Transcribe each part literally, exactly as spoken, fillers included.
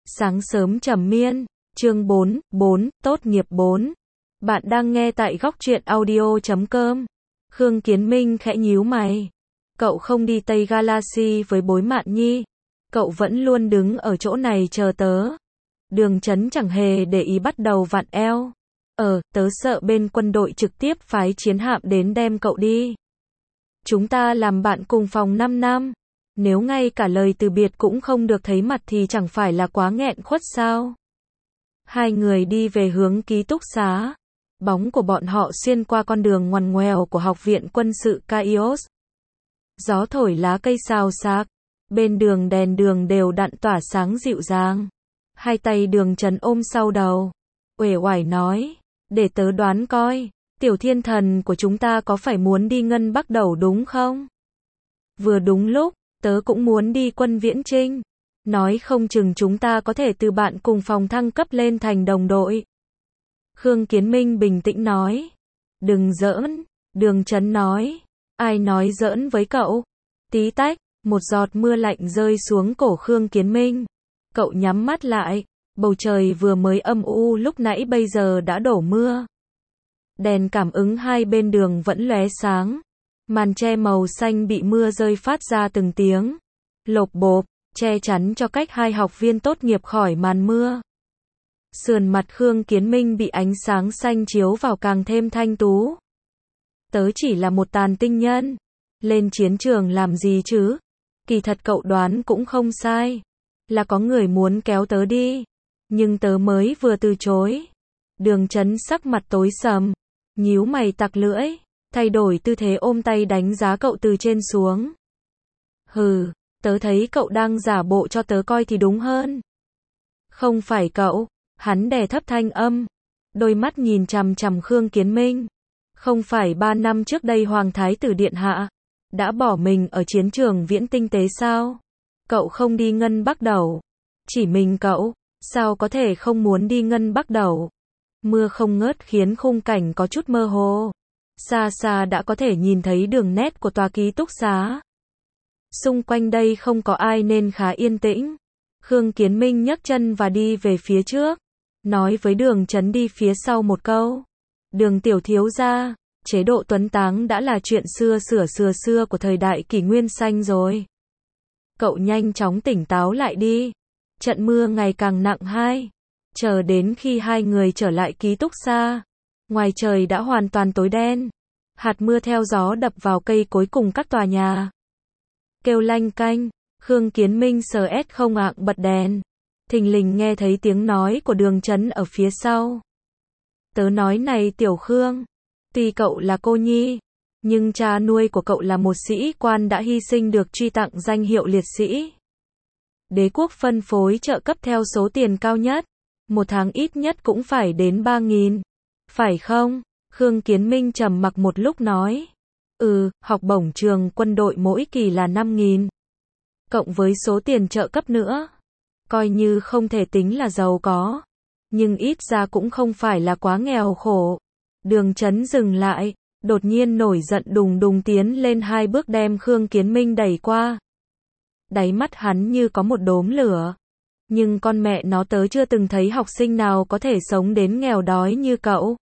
Sáng sớm trầm miên, chương bốn, bốn, tốt nghiệp bốn. Bạn đang nghe tại góc truyện audio chấm com. Khương Kiến Minh khẽ nhíu mày. Cậu không đi Tây Galaxy với Bối Mạn Nhi. Cậu vẫn luôn đứng ở chỗ này chờ tớ. Đường Chấn chẳng hề để ý, bắt đầu vặn eo. Ờ, tớ sợ bên quân đội trực tiếp phái chiến hạm đến đem cậu đi. Chúng ta làm bạn cùng phòng năm năm. Nếu ngay cả lời từ biệt cũng không được thấy mặt thì chẳng phải là quá nghẹn khuất sao? Hai người đi về hướng ký túc xá. Bóng của bọn họ xuyên qua con đường ngoằn ngoèo của học viện quân sự Kaios. Gió thổi lá cây xào xạc. Bên đường đèn đường đều đặn tỏa sáng dịu dàng. Hai tay Đường Chấn ôm sau đầu. Uể oải nói, để tớ đoán coi, tiểu thiên thần của chúng ta có phải muốn đi Ngân Bắc Đẩu đúng không? Vừa đúng lúc, tớ cũng muốn đi Quân Viễn Trinh. Nói không chừng chúng ta có thể từ bạn cùng phòng thăng cấp lên thành đồng đội. Khương Kiến Minh bình tĩnh nói. Đừng giỡn, Đường Chấn nói. Ai nói giỡn với cậu? Tí tách, một giọt mưa lạnh rơi xuống cổ Khương Kiến Minh. Cậu nhắm mắt lại, bầu trời vừa mới âm u lúc nãy bây giờ đã đổ mưa. Đèn cảm ứng hai bên đường vẫn lóe sáng. Màn che màu xanh bị mưa rơi phát ra từng tiếng lộp bộp, che chắn cho cách hai học viên tốt nghiệp khỏi màn mưa. Sườn mặt Khương Kiến Minh bị ánh sáng xanh chiếu vào càng thêm thanh tú. Tớ chỉ là một tàn tinh nhân. Lên chiến trường làm gì chứ? Kỳ thật cậu đoán cũng không sai. Là có người muốn kéo tớ đi. Nhưng tớ mới vừa từ chối. Đường Chấn sắc mặt tối sầm. Nhíu mày tặc lưỡi. Thay đổi tư thế ôm tay đánh giá cậu từ trên xuống. Hừ, tớ thấy cậu đang giả bộ cho tớ coi thì đúng hơn. Không phải cậu. Hắn đè thấp thanh âm. Đôi mắt nhìn chằm chằm Khương Kiến Minh. Không phải ba năm trước đây Hoàng Thái tử Điện Hạ đã bỏ mình ở chiến trường Viễn Tinh Tế sao? Cậu không đi Ngân Bắc Đẩu. Chỉ mình cậu, sao có thể không muốn đi Ngân Bắc Đẩu? Mưa không ngớt khiến khung cảnh có chút mơ hồ. Xa xa đã có thể nhìn thấy đường nét của tòa ký túc xá. Xung quanh đây không có ai nên khá yên tĩnh. Khương Kiến Minh nhấc chân và đi về phía trước. Nói với Đường Chấn đi phía sau một câu. Đường tiểu thiếu gia, chế độ tuấn táng đã là chuyện xưa xửa xưa xưa của thời đại kỷ nguyên xanh rồi. Cậu nhanh chóng tỉnh táo lại đi. Trận mưa ngày càng nặng hai. Chờ đến khi hai người trở lại ký túc xá. Ngoài trời đã hoàn toàn tối đen. Hạt mưa theo gió đập vào cây cối cùng các tòa nhà. Kêu lanh canh, Khương Kiến Minh sờ ét không ạng bật đèn. Thình lình nghe thấy tiếng nói của Đường Chấn ở phía sau. Tớ nói này tiểu Khương, tuy cậu là cô nhi, nhưng cha nuôi của cậu là một sĩ quan đã hy sinh được truy tặng danh hiệu liệt sĩ. Đế quốc phân phối trợ cấp theo số tiền cao nhất, một tháng ít nhất cũng phải đến ba nghìn. Phải không? Khương Kiến Minh trầm mặc một lúc nói. Ừ, học bổng trường quân đội mỗi kỳ là năm nghìn. Cộng với số tiền trợ cấp nữa. Coi như không thể tính là giàu có. Nhưng ít ra cũng không phải là quá nghèo khổ. Đường Chấn dừng lại, đột nhiên nổi giận đùng đùng tiến lên hai bước đem Khương Kiến Minh đẩy qua. Đáy mắt hắn như có một đốm lửa. Nhưng con mẹ nó tớ chưa từng thấy học sinh nào có thể sống đến nghèo đói như cậu.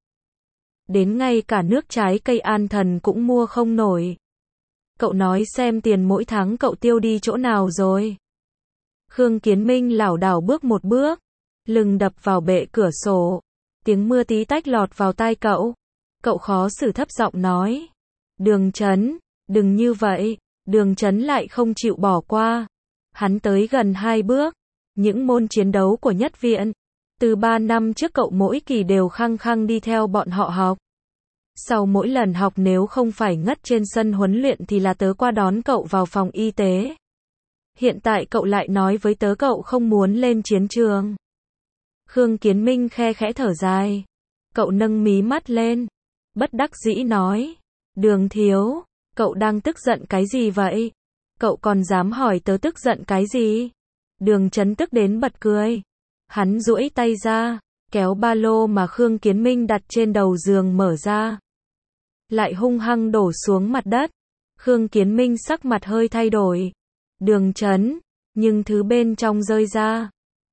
Đến ngay cả nước trái cây an thần cũng mua không nổi. Cậu nói xem tiền mỗi tháng cậu tiêu đi chỗ nào rồi. Khương Kiến Minh lảo đảo bước một bước. Lưng đập vào bệ cửa sổ. Tiếng mưa tí tách lọt vào tai cậu. Cậu khó xử thấp giọng nói. Đường Chấn, đừng như vậy. Đường Chấn lại không chịu bỏ qua. Hắn tới gần hai bước. Những môn chiến đấu của nhất viện. Từ ba năm trước cậu mỗi kỳ đều khăng khăng đi theo bọn họ học. Sau mỗi lần học nếu không phải ngất trên sân huấn luyện thì là tớ qua đón cậu vào phòng y tế. Hiện tại cậu lại nói với tớ cậu không muốn lên chiến trường. Khương Kiến Minh khe khẽ thở dài. Cậu nâng mí mắt lên. Bất đắc dĩ nói. Đường thiếu, cậu đang tức giận cái gì vậy? Cậu còn dám hỏi tớ tức giận cái gì? Đường Chấn tức đến bật cười. Hắn duỗi tay ra, kéo ba lô mà Khương Kiến Minh đặt trên đầu giường mở ra. Lại hung hăng đổ xuống mặt đất. Khương Kiến Minh sắc mặt hơi thay đổi. Đường Chấn, nhưng thứ bên trong rơi ra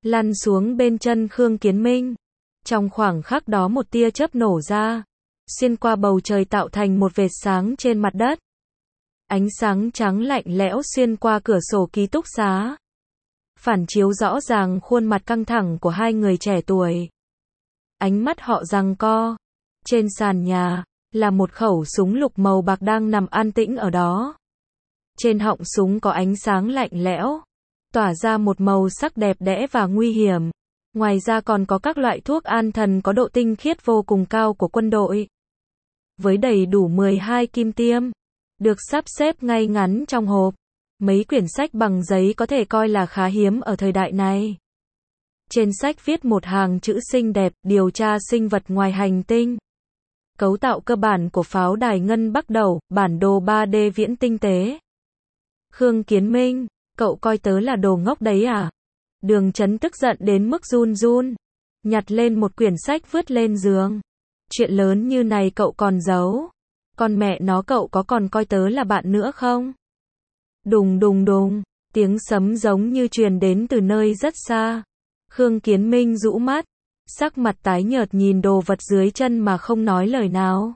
lăn xuống bên chân Khương Kiến Minh. Trong khoảng khắc đó một tia chớp nổ ra, xuyên qua bầu trời tạo thành một vệt sáng trên mặt đất. Ánh sáng trắng lạnh lẽo xuyên qua cửa sổ ký túc xá, phản chiếu rõ ràng khuôn mặt căng thẳng của hai người trẻ tuổi. Ánh mắt họ giằng co. Trên sàn nhà, là một khẩu súng lục màu bạc đang nằm an tĩnh ở đó. Trên họng súng có ánh sáng lạnh lẽo, tỏa ra một màu sắc đẹp đẽ và nguy hiểm. Ngoài ra còn có các loại thuốc an thần có độ tinh khiết vô cùng cao của quân đội. Với đầy đủ mười hai kim tiêm, được sắp xếp ngay ngắn trong hộp. Mấy quyển sách bằng giấy có thể coi là khá hiếm ở thời đại này. Trên sách viết một hàng chữ xinh đẹp, điều tra sinh vật ngoài hành tinh. Cấu tạo cơ bản của pháo đài ngân bắt đầu, bản đồ ba D viễn tinh tế. Khương Kiến Minh, cậu coi tớ là đồ ngốc đấy à? Đường Chấn tức giận đến mức run run, nhặt lên một quyển sách vứt lên giường. Chuyện lớn như này cậu còn giấu. Con mẹ nó, cậu có còn coi tớ là bạn nữa không? Đùng đùng đùng, tiếng sấm giống như truyền đến từ nơi rất xa. Khương Kiến Minh rũ mắt, sắc mặt tái nhợt nhìn đồ vật dưới chân mà không nói lời nào.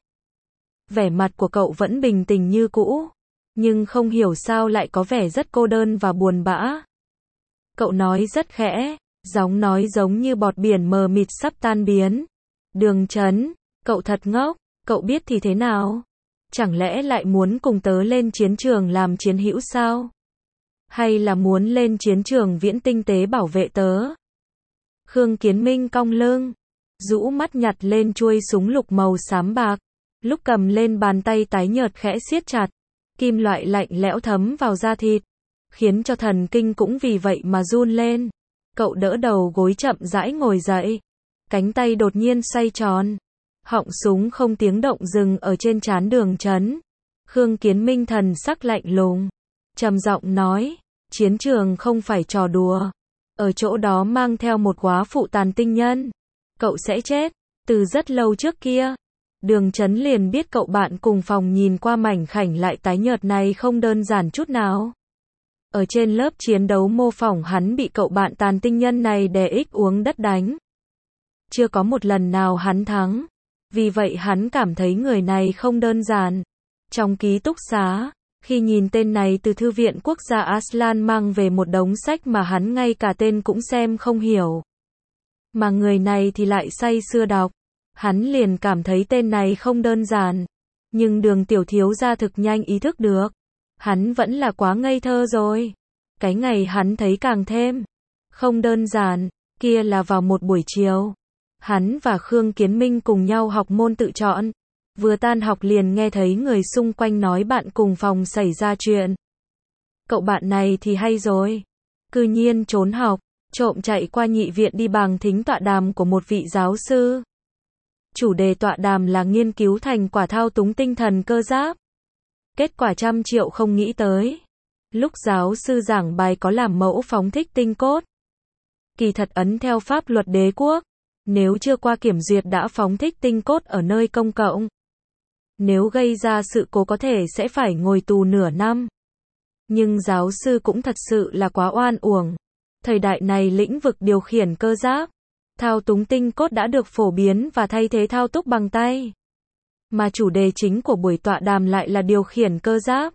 Vẻ mặt của cậu vẫn bình tĩnh như cũ, nhưng không hiểu sao lại có vẻ rất cô đơn và buồn bã. Cậu nói rất khẽ, giọng nói giống như bọt biển mờ mịt sắp tan biến. Đường Chấn, cậu thật ngốc, cậu biết thì thế nào? Chẳng lẽ lại muốn cùng tớ lên chiến trường làm chiến hữu sao? Hay là muốn lên chiến trường viễn tinh tế bảo vệ tớ? Khương Kiến Minh cong lưng, rũ mắt nhặt lên chuôi súng lục màu xám bạc. Lúc cầm lên bàn tay tái nhợt khẽ siết chặt, kim loại lạnh lẽo thấm vào da thịt, khiến cho thần kinh cũng vì vậy mà run lên. Cậu đỡ đầu gối chậm rãi ngồi dậy, cánh tay đột nhiên xoay tròn. Họng súng không tiếng động dừng ở trên trán Đường Chấn. Khương Kiến Minh thần sắc lạnh lùng, trầm giọng nói, chiến trường không phải trò đùa. Ở chỗ đó mang theo một góa phụ tàn tinh nhân, cậu sẽ chết. Từ rất lâu trước kia, Đường Chấn liền biết cậu bạn cùng phòng nhìn qua mảnh khảnh lại tái nhợt này không đơn giản chút nào. Ở trên lớp chiến đấu mô phỏng hắn bị cậu bạn tàn tinh nhân này đè ích uống đất đánh. Chưa có một lần nào hắn thắng. Vì vậy hắn cảm thấy người này không đơn giản. Trong ký túc xá, khi nhìn tên này từ Thư viện Quốc gia Aslan mang về một đống sách mà hắn ngay cả tên cũng xem không hiểu, mà người này thì lại say sưa đọc, hắn liền cảm thấy tên này không đơn giản. Nhưng Đường tiểu thiếu gia thực nhanh ý thức được, hắn vẫn là quá ngây thơ rồi. Cái ngày hắn thấy càng thêm không đơn giản, kia là vào một buổi chiều. Hắn và Khương Kiến Minh cùng nhau học môn tự chọn. Vừa tan học liền nghe thấy người xung quanh nói bạn cùng phòng xảy ra chuyện. Cậu bạn này thì hay rồi. Cư nhiên trốn học, trộm chạy qua nhị viện đi bằng thính tọa đàm của một vị giáo sư. Chủ đề tọa đàm là nghiên cứu thành quả thao túng tinh thần cơ giáp. Kết quả trăm triệu không nghĩ tới. Lúc giáo sư giảng bài có làm mẫu phóng thích tinh cốt. Kỳ thật ấn theo pháp luật đế quốc, nếu chưa qua kiểm duyệt đã phóng thích tinh cốt ở nơi công cộng, nếu gây ra sự cố có thể sẽ phải ngồi tù nửa năm. Nhưng giáo sư cũng thật sự là quá oan uổng. Thời đại này lĩnh vực điều khiển cơ giáp, thao túng tinh cốt đã được phổ biến và thay thế thao túc bằng tay. Mà chủ đề chính của buổi tọa đàm lại là điều khiển cơ giáp.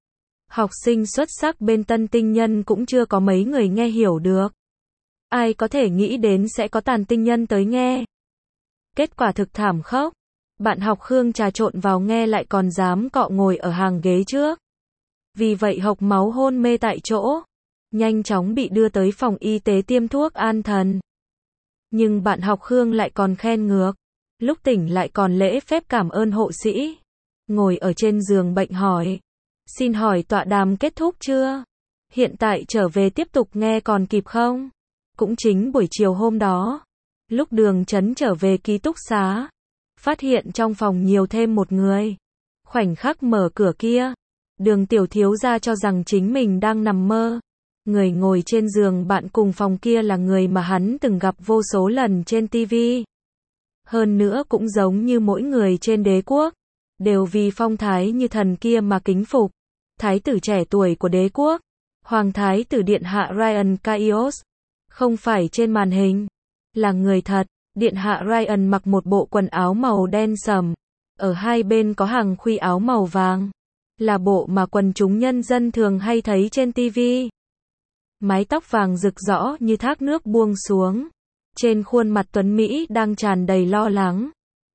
Học sinh xuất sắc bên Tân Tinh Nhân cũng chưa có mấy người nghe hiểu được. Ai có thể nghĩ đến sẽ có tàn tinh nhân tới nghe. Kết quả thực thảm khốc. Bạn học Khương trà trộn vào nghe lại còn dám cọ ngồi ở hàng ghế trước. Vì vậy hộc máu hôn mê tại chỗ. Nhanh chóng bị đưa tới phòng y tế tiêm thuốc an thần. Nhưng bạn học Khương lại còn khen ngược. Lúc tỉnh lại còn lễ phép cảm ơn hộ sĩ. Ngồi ở trên giường bệnh hỏi. Xin hỏi tọa đàm kết thúc chưa? Hiện tại trở về tiếp tục nghe còn kịp không? Cũng chính buổi chiều hôm đó, lúc Đường Chấn trở về ký túc xá, phát hiện trong phòng nhiều thêm một người. Khoảnh khắc mở cửa kia, Đường tiểu thiếu gia cho rằng chính mình đang nằm mơ. Người ngồi trên giường bạn cùng phòng kia là người mà hắn từng gặp vô số lần trên ti vi. Hơn nữa cũng giống như mỗi người trên đế quốc, đều vì phong thái như thần kia mà kính phục. Thái tử trẻ tuổi của đế quốc, Hoàng thái tử điện hạ Ryan Kaios. Không phải trên màn hình, là người thật. Điện hạ Ryan mặc một bộ quần áo màu đen sẫm, ở hai bên có hàng khuy áo màu vàng, là bộ mà quần chúng nhân dân thường hay thấy trên ti vi. Mái tóc vàng rực rõ như thác nước buông xuống. Trên khuôn mặt tuấn Mỹ đang tràn đầy lo lắng.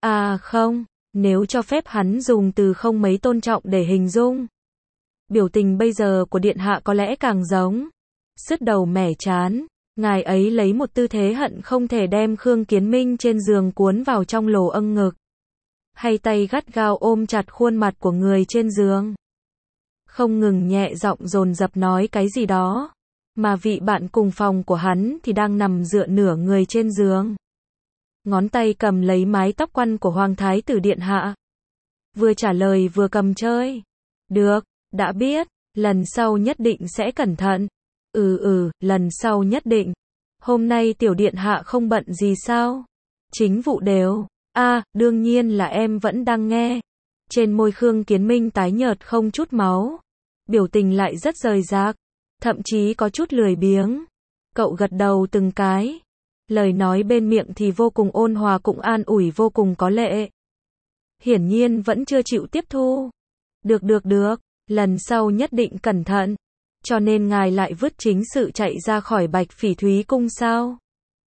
À không, nếu cho phép hắn dùng từ không mấy tôn trọng để hình dung. Biểu tình bây giờ của điện hạ có lẽ càng giống sứt đầu mẻ trán. Ngài ấy lấy một tư thế hận không thể đem Khương Kiến Minh trên giường cuốn vào trong lồ âng ngực. Hay tay gắt gao ôm chặt khuôn mặt của người trên giường. Không ngừng nhẹ giọng dồn dập nói cái gì đó. Mà vị bạn cùng phòng của hắn thì đang nằm dựa nửa người trên giường. Ngón tay cầm lấy mái tóc quăn của Hoàng Thái tử điện hạ. Vừa trả lời vừa cầm chơi. Được, đã biết, lần sau nhất định sẽ cẩn thận. Ừ ừ, lần sau nhất định. Hôm nay tiểu điện hạ không bận gì sao? Chính vụ đều. À, đương nhiên là em vẫn đang nghe. Trên môi Khương Kiến Minh tái nhợt không chút máu. Biểu tình lại rất rời rạc. Thậm chí có chút lười biếng. Cậu gật đầu từng cái. Lời nói bên miệng thì vô cùng ôn hòa cũng an ủi vô cùng có lệ. Hiển nhiên vẫn chưa chịu tiếp thu. Được được được, lần sau nhất định cẩn thận. Cho nên ngài lại vứt chính sự chạy ra khỏi Bạch Phỉ Thúy cung sao?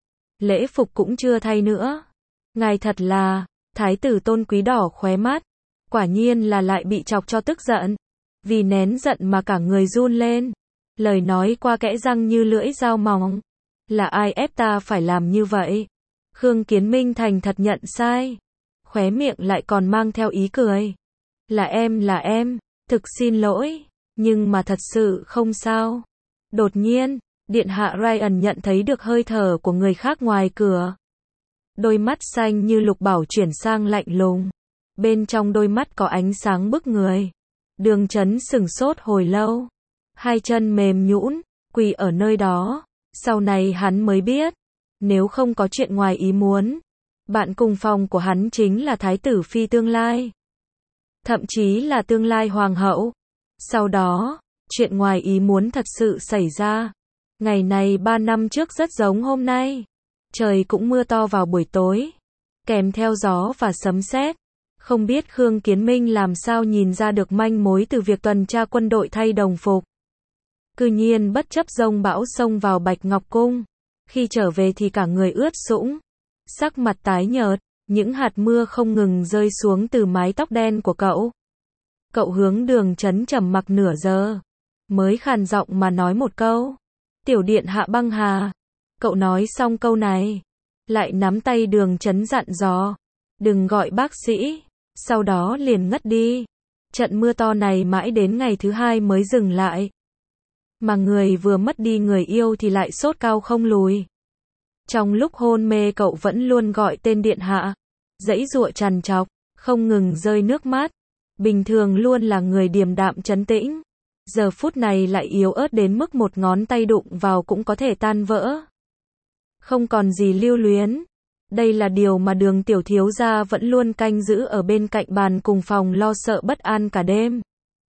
Lễ phục cũng chưa thay nữa. Ngài thật là, thái tử Tôn Quý đỏ khóe mắt. Quả nhiên là lại bị chọc cho tức giận. Vì nén giận mà cả người run lên. Lời nói qua kẽ răng như lưỡi dao mỏng. Là ai ép ta phải làm như vậy? Khương Kiến Minh thành thật nhận sai. Khóe miệng lại còn mang theo ý cười. Là em là em, thực xin lỗi. Nhưng mà thật sự không sao. Đột nhiên, điện hạ Ryan nhận thấy được hơi thở của người khác ngoài cửa. Đôi mắt xanh như lục bảo chuyển sang lạnh lùng. Bên trong đôi mắt có ánh sáng bức người. Đường Chấn sửng sốt hồi lâu. Hai chân mềm nhũn, quỳ ở nơi đó. Sau này hắn mới biết. Nếu không có chuyện ngoài ý muốn. Bạn cùng phòng của hắn chính là thái tử phi tương lai. Thậm chí là tương lai hoàng hậu. Sau đó, chuyện ngoài ý muốn thật sự xảy ra. Ngày này ba năm trước rất giống hôm nay. Trời cũng mưa to vào buổi tối. Kèm theo gió và sấm sét. Không biết Khương Kiến Minh làm sao nhìn ra được manh mối từ việc tuần tra quân đội thay đồng phục. Cư nhiên bất chấp giông bão xông vào Bạch Ngọc Cung. Khi trở về thì cả người ướt sũng. Sắc mặt tái nhợt, những hạt mưa không ngừng rơi xuống từ mái tóc đen của cậu. Cậu hướng Đường Chấn trầm mặc nửa giờ. Mới khàn giọng mà nói một câu. Tiểu điện hạ băng hà. Cậu nói xong câu này. Lại nắm tay Đường Chấn dặn dò. Đừng gọi bác sĩ. Sau đó liền ngất đi. Trận mưa to này mãi đến ngày thứ hai mới dừng lại. Mà người vừa mất đi người yêu thì lại sốt cao không lùi. Trong lúc hôn mê cậu vẫn luôn gọi tên điện hạ. Giãy giụa trằn trọc, không ngừng rơi nước mắt. Bình thường luôn là người điềm đạm trấn tĩnh. Giờ phút này lại yếu ớt đến mức một ngón tay đụng vào cũng có thể tan vỡ. Không còn gì lưu luyến. Đây là điều mà Đường tiểu thiếu gia vẫn luôn canh giữ ở bên cạnh bàn cùng phòng lo sợ bất an cả đêm.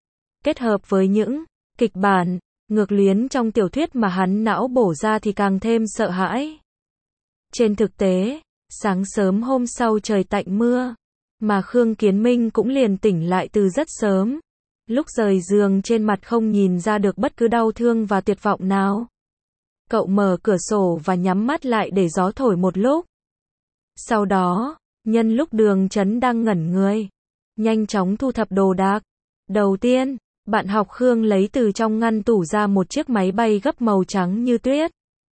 Kết hợp với những kịch bản ngược luyến trong tiểu thuyết mà hắn não bổ ra thì càng thêm sợ hãi. Trên thực tế, sáng sớm hôm sau trời tạnh mưa, mà Khương Kiến Minh cũng liền tỉnh lại từ rất sớm. Lúc rời giường trên mặt không nhìn ra được bất cứ đau thương và tuyệt vọng nào. Cậu mở cửa sổ và nhắm mắt lại để gió thổi một lúc. Sau đó, nhân lúc Đường Chấn đang ngẩn người, nhanh chóng thu thập đồ đạc. Đầu tiên, bạn học Khương lấy từ trong ngăn tủ ra một chiếc máy bay gấp màu trắng như tuyết.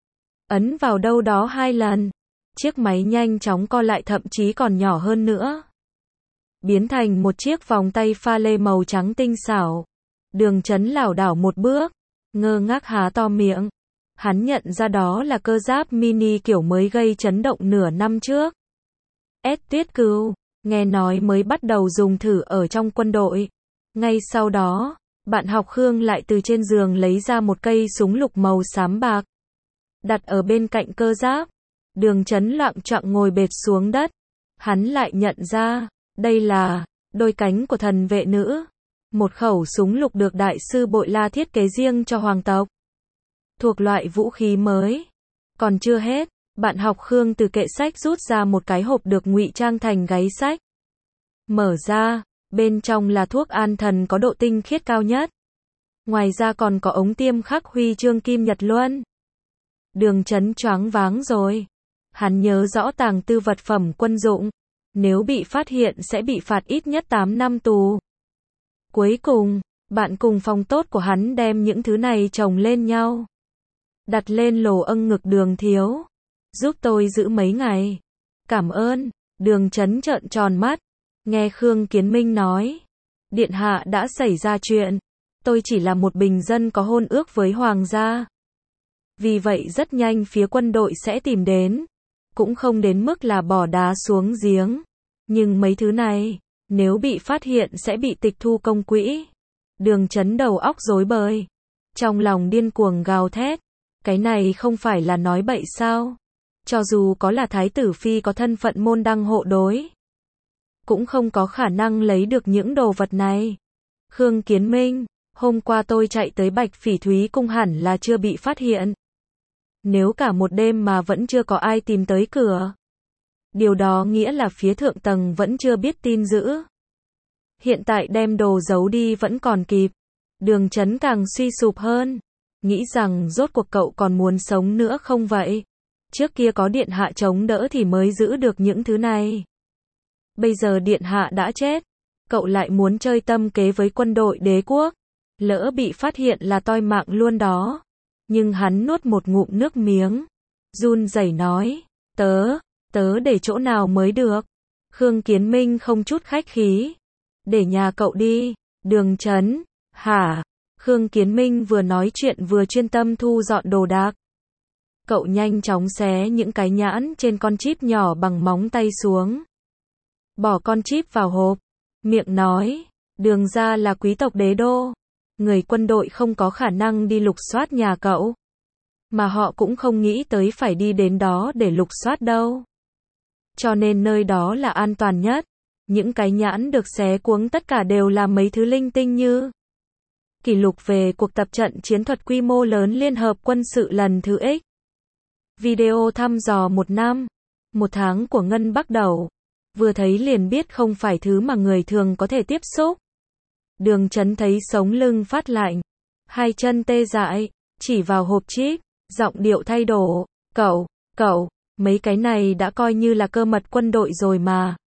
Ấn vào đâu đó hai lần. Chiếc máy nhanh chóng co lại thậm chí còn nhỏ hơn nữa. Biến thành một chiếc vòng tay pha lê màu trắng tinh xảo. Đường Chấn lảo đảo một bước. Ngơ ngác há to miệng. Hắn nhận ra đó là cơ giáp mini kiểu mới gây chấn động nửa năm trước. S Tuyết Cừu, nghe nói mới bắt đầu dùng thử ở trong quân đội. Ngay sau đó, bạn học Khương lại từ trên giường lấy ra một cây súng lục màu xám bạc. Đặt ở bên cạnh cơ giáp. Đường Chấn loạng choạng ngồi bệt xuống đất. Hắn lại nhận ra, đây là đôi cánh của thần vệ nữ. Một khẩu súng lục được đại sư Bội La thiết kế riêng cho hoàng tộc. Thuộc loại vũ khí mới. Còn chưa hết, bạn học Khương từ kệ sách rút ra một cái hộp được ngụy trang thành gáy sách. Mở ra, bên trong là thuốc an thần có độ tinh khiết cao nhất. Ngoài ra còn có ống tiêm khắc huy chương kim Nhật Luân. Đường Chấn choáng váng rồi. Hắn nhớ rõ tàng tư vật phẩm quân dụng. Nếu bị phát hiện sẽ bị phạt ít nhất tám năm tù. Cuối cùng, bạn cùng phòng tốt của hắn đem những thứ này chồng lên nhau. Đặt lên lồ âng ngực Đường thiếu. Giúp tôi giữ mấy ngày. Cảm ơn. Đường Chấn trợn tròn mắt. Nghe Khương Kiến Minh nói. Điện hạ đã xảy ra chuyện. Tôi chỉ là một bình dân có hôn ước với hoàng gia. Vì vậy rất nhanh phía quân đội sẽ tìm đến. Cũng không đến mức là bỏ đá xuống giếng. Nhưng mấy thứ này, nếu bị phát hiện sẽ bị tịch thu công quỹ. Đường Chấn đầu óc rối bời. Trong lòng điên cuồng gào thét. Cái này không phải là nói bậy sao? Cho dù có là thái tử phi có thân phận môn đăng hộ đối. Cũng không có khả năng lấy được những đồ vật này. Khương Kiến Minh, hôm qua tôi chạy tới Bạch Phỉ Thúy Cung hẳn là chưa bị phát hiện. Nếu cả một đêm mà vẫn chưa có ai tìm tới cửa. Điều đó nghĩa là phía thượng tầng vẫn chưa biết tin dữ. Hiện tại đem đồ giấu đi vẫn còn kịp. Đường Chấn càng suy sụp hơn. Nghĩ rằng rốt cuộc cậu còn muốn sống nữa không vậy? Trước kia có điện hạ chống đỡ thì mới giữ được những thứ này. Bây giờ điện hạ đã chết. Cậu lại muốn chơi tâm kế với quân đội đế quốc. Lỡ bị phát hiện là toi mạng luôn đó. Nhưng hắn nuốt một ngụm nước miếng. Run rẩy nói. Tớ, tớ để chỗ nào mới được? Khương Kiến Minh không chút khách khí. Để nhà cậu đi. Đường Chấn. Hả? Khương Kiến Minh vừa nói chuyện vừa chuyên tâm thu dọn đồ đạc. Cậu nhanh chóng xé những cái nhãn trên con chip nhỏ bằng móng tay xuống. Bỏ con chip vào hộp. Miệng nói. Đường ra là quý tộc đế đô. Người quân đội không có khả năng đi lục soát nhà cậu. Mà họ cũng không nghĩ tới phải đi đến đó để lục soát đâu. Cho nên nơi đó là an toàn nhất. Những cái nhãn được xé cuống tất cả đều là mấy thứ linh tinh như kỷ lục về cuộc tập trận chiến thuật quy mô lớn liên hợp quân sự lần thứ X. Video thăm dò một năm, một tháng của Ngân Bắc Đầu. Vừa thấy liền biết không phải thứ mà người thường có thể tiếp xúc. Đường Chấn thấy sống lưng phát lạnh. Hai chân tê dại, chỉ vào hộp chip, giọng điệu thay đổi. Cậu, cậu, mấy cái này đã coi như là cơ mật quân đội rồi mà.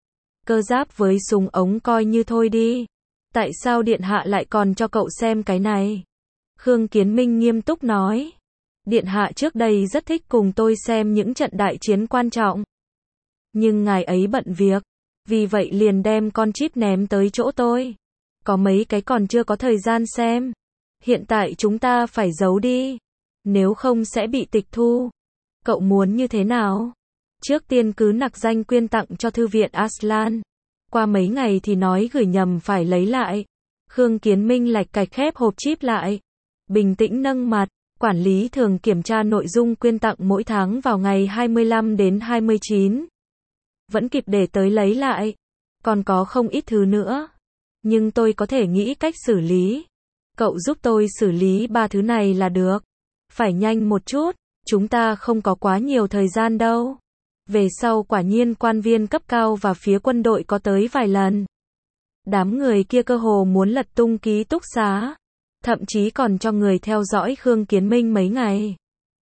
Cơ giáp với súng ống coi như thôi đi. Tại sao điện hạ lại còn cho cậu xem cái này? Khương Kiến Minh nghiêm túc nói. Điện hạ trước đây rất thích cùng tôi xem những trận đại chiến quan trọng. Nhưng ngài ấy bận việc. Vì vậy liền đem con chip ném tới chỗ tôi. Có mấy cái còn chưa có thời gian xem. Hiện tại chúng ta phải giấu đi. Nếu không sẽ bị tịch thu. Cậu muốn như thế nào? Trước tiên cứ nặc danh quyên tặng cho thư viện Aslan. Qua mấy ngày thì nói gửi nhầm phải lấy lại. Khương Kiến Minh lạch cạch khép hộp chip lại. Bình tĩnh nâng mặt. Quản lý thường kiểm tra nội dung quyên tặng mỗi tháng vào ngày hai mươi lăm đến hai mươi chín. Vẫn kịp để tới lấy lại. Còn có không ít thứ nữa. Nhưng tôi có thể nghĩ cách xử lý. Cậu giúp tôi xử lý ba thứ này là được. Phải nhanh một chút. Chúng ta không có quá nhiều thời gian đâu. Về sau quả nhiên quan viên cấp cao và phía quân đội có tới vài lần. Đám người kia cơ hồ muốn lật tung ký túc xá. Thậm chí còn cho người theo dõi Khương Kiến Minh mấy ngày.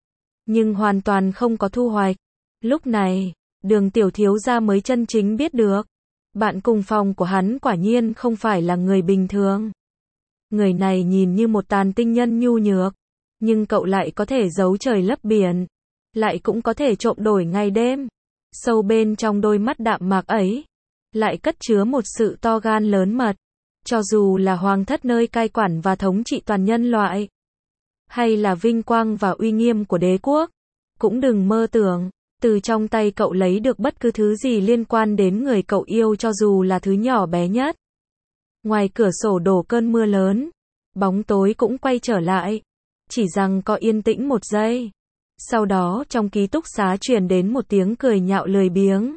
Nhưng hoàn toàn không có thu hoạch. Lúc này, Đường tiểu thiếu gia mới chân chính biết được. Bạn cùng phòng của hắn quả nhiên không phải là người bình thường. Người này nhìn như một tàn tinh nhân nhu nhược. Nhưng cậu lại có thể giấu trời lấp biển. Lại cũng có thể trộm đổi ngày đêm. Sâu bên trong đôi mắt đạm mạc ấy. Lại cất chứa một sự to gan lớn mật. Cho dù là hoàng thất nơi cai quản và thống trị toàn nhân loại. Hay là vinh quang và uy nghiêm của đế quốc. Cũng đừng mơ tưởng. Từ trong tay cậu lấy được bất cứ thứ gì liên quan đến người cậu yêu cho dù là thứ nhỏ bé nhất. Ngoài cửa sổ đổ cơn mưa lớn. Bóng tối cũng quay trở lại. Chỉ rằng có yên tĩnh một giây. Sau đó trong ký túc xá truyền đến một tiếng cười nhạo lười biếng.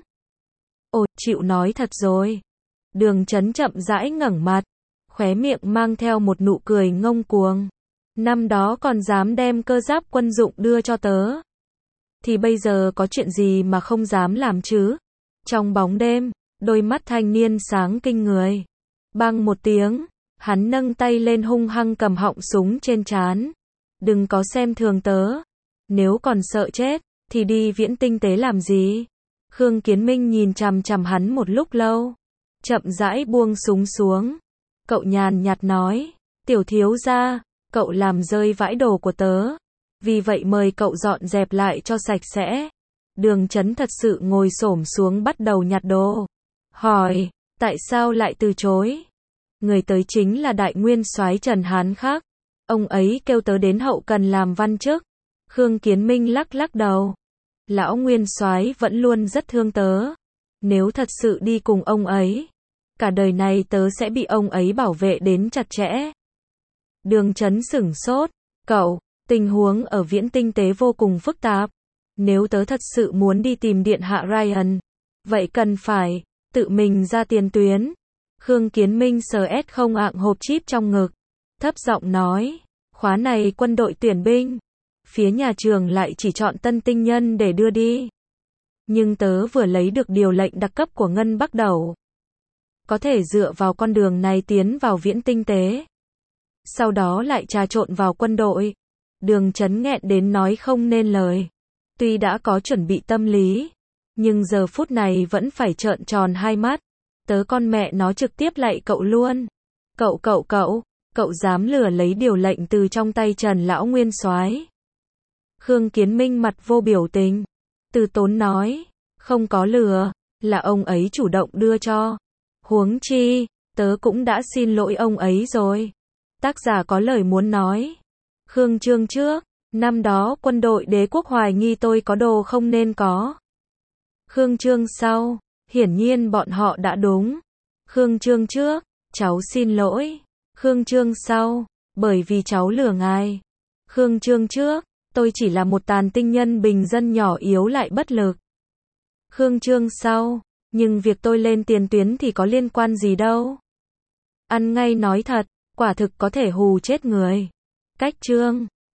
Ồ, chịu nói thật rồi. Đường Chấn chậm rãi ngẩng mặt. Khóe miệng mang theo một nụ cười ngông cuồng. Năm đó còn dám đem cơ giáp quân dụng đưa cho tớ. thì bây giờ có chuyện gì mà không dám làm chứ? Trong bóng đêm, đôi mắt thanh niên sáng kinh người. Bang một tiếng, hắn nâng tay lên hung hăng cầm họng súng trên trán. Đừng có xem thường tớ. Nếu còn sợ chết, thì đi Viễn Tinh Tế làm gì? Khương Kiến Minh nhìn chằm chằm hắn một lúc lâu. Chậm rãi buông súng xuống. Cậu nhàn nhạt nói, tiểu thiếu gia, cậu làm rơi vãi đồ của tớ. Vì vậy mời cậu dọn dẹp lại cho sạch sẽ. Đường Chấn thật sự ngồi xổm xuống bắt đầu nhặt đồ. Hỏi, tại sao lại từ chối? Người tới chính là đại nguyên soái Trần Hán Khắc. Ông ấy kêu tớ đến hậu cần làm văn chức. Khương Kiến Minh lắc lắc đầu. Lão nguyên soái vẫn luôn rất thương tớ. Nếu thật sự đi cùng ông ấy, cả đời này tớ sẽ bị ông ấy bảo vệ đến chặt chẽ. Đường Chấn sửng sốt. Cậu, tình huống ở Viễn Tinh Tế vô cùng phức tạp. Nếu tớ thật sự muốn đi tìm điện hạ Ryan, vậy cần phải tự mình ra tiền tuyến. Khương Kiến Minh sờ ét không ạng hộp chip trong ngực. Thấp giọng nói, khóa này quân đội tuyển binh. Phía nhà trường lại chỉ chọn tân tinh nhân để đưa đi. Nhưng tớ vừa lấy được điều lệnh đặc cấp của Ngân Bắc Đầu. Có thể dựa vào con đường này tiến vào Viễn Tinh Tế. Sau đó lại trà trộn vào quân đội. Đường Chấn nghẹn đến nói không nên lời. Tuy đã có chuẩn bị tâm lý, nhưng giờ phút này vẫn phải trợn tròn hai mắt. Tớ con mẹ nó trực tiếp lạy cậu luôn. Cậu cậu cậu, cậu dám lừa lấy điều lệnh từ trong tay Trần lão nguyên soái? Khương Kiến Minh mặt vô biểu tình. Từ Tốn nói, không có lừa, là ông ấy chủ động đưa cho. Huống chi, tớ cũng đã xin lỗi ông ấy rồi. Tác giả có lời muốn nói. Khương chương trước, năm đó quân đội đế quốc hoài nghi tôi có đồ không nên có. Khương chương sau, hiển nhiên bọn họ đã đúng. Khương chương trước, cháu xin lỗi. Khương chương sau, bởi vì cháu lừa ngài. Khương chương trước, tôi chỉ là một tàn tinh nhân bình dân nhỏ yếu lại bất lực. Khương chương sau, nhưng việc tôi lên tiền tuyến thì có liên quan gì đâu. Ăn ngay nói thật, quả thực có thể hù chết người. Cách chương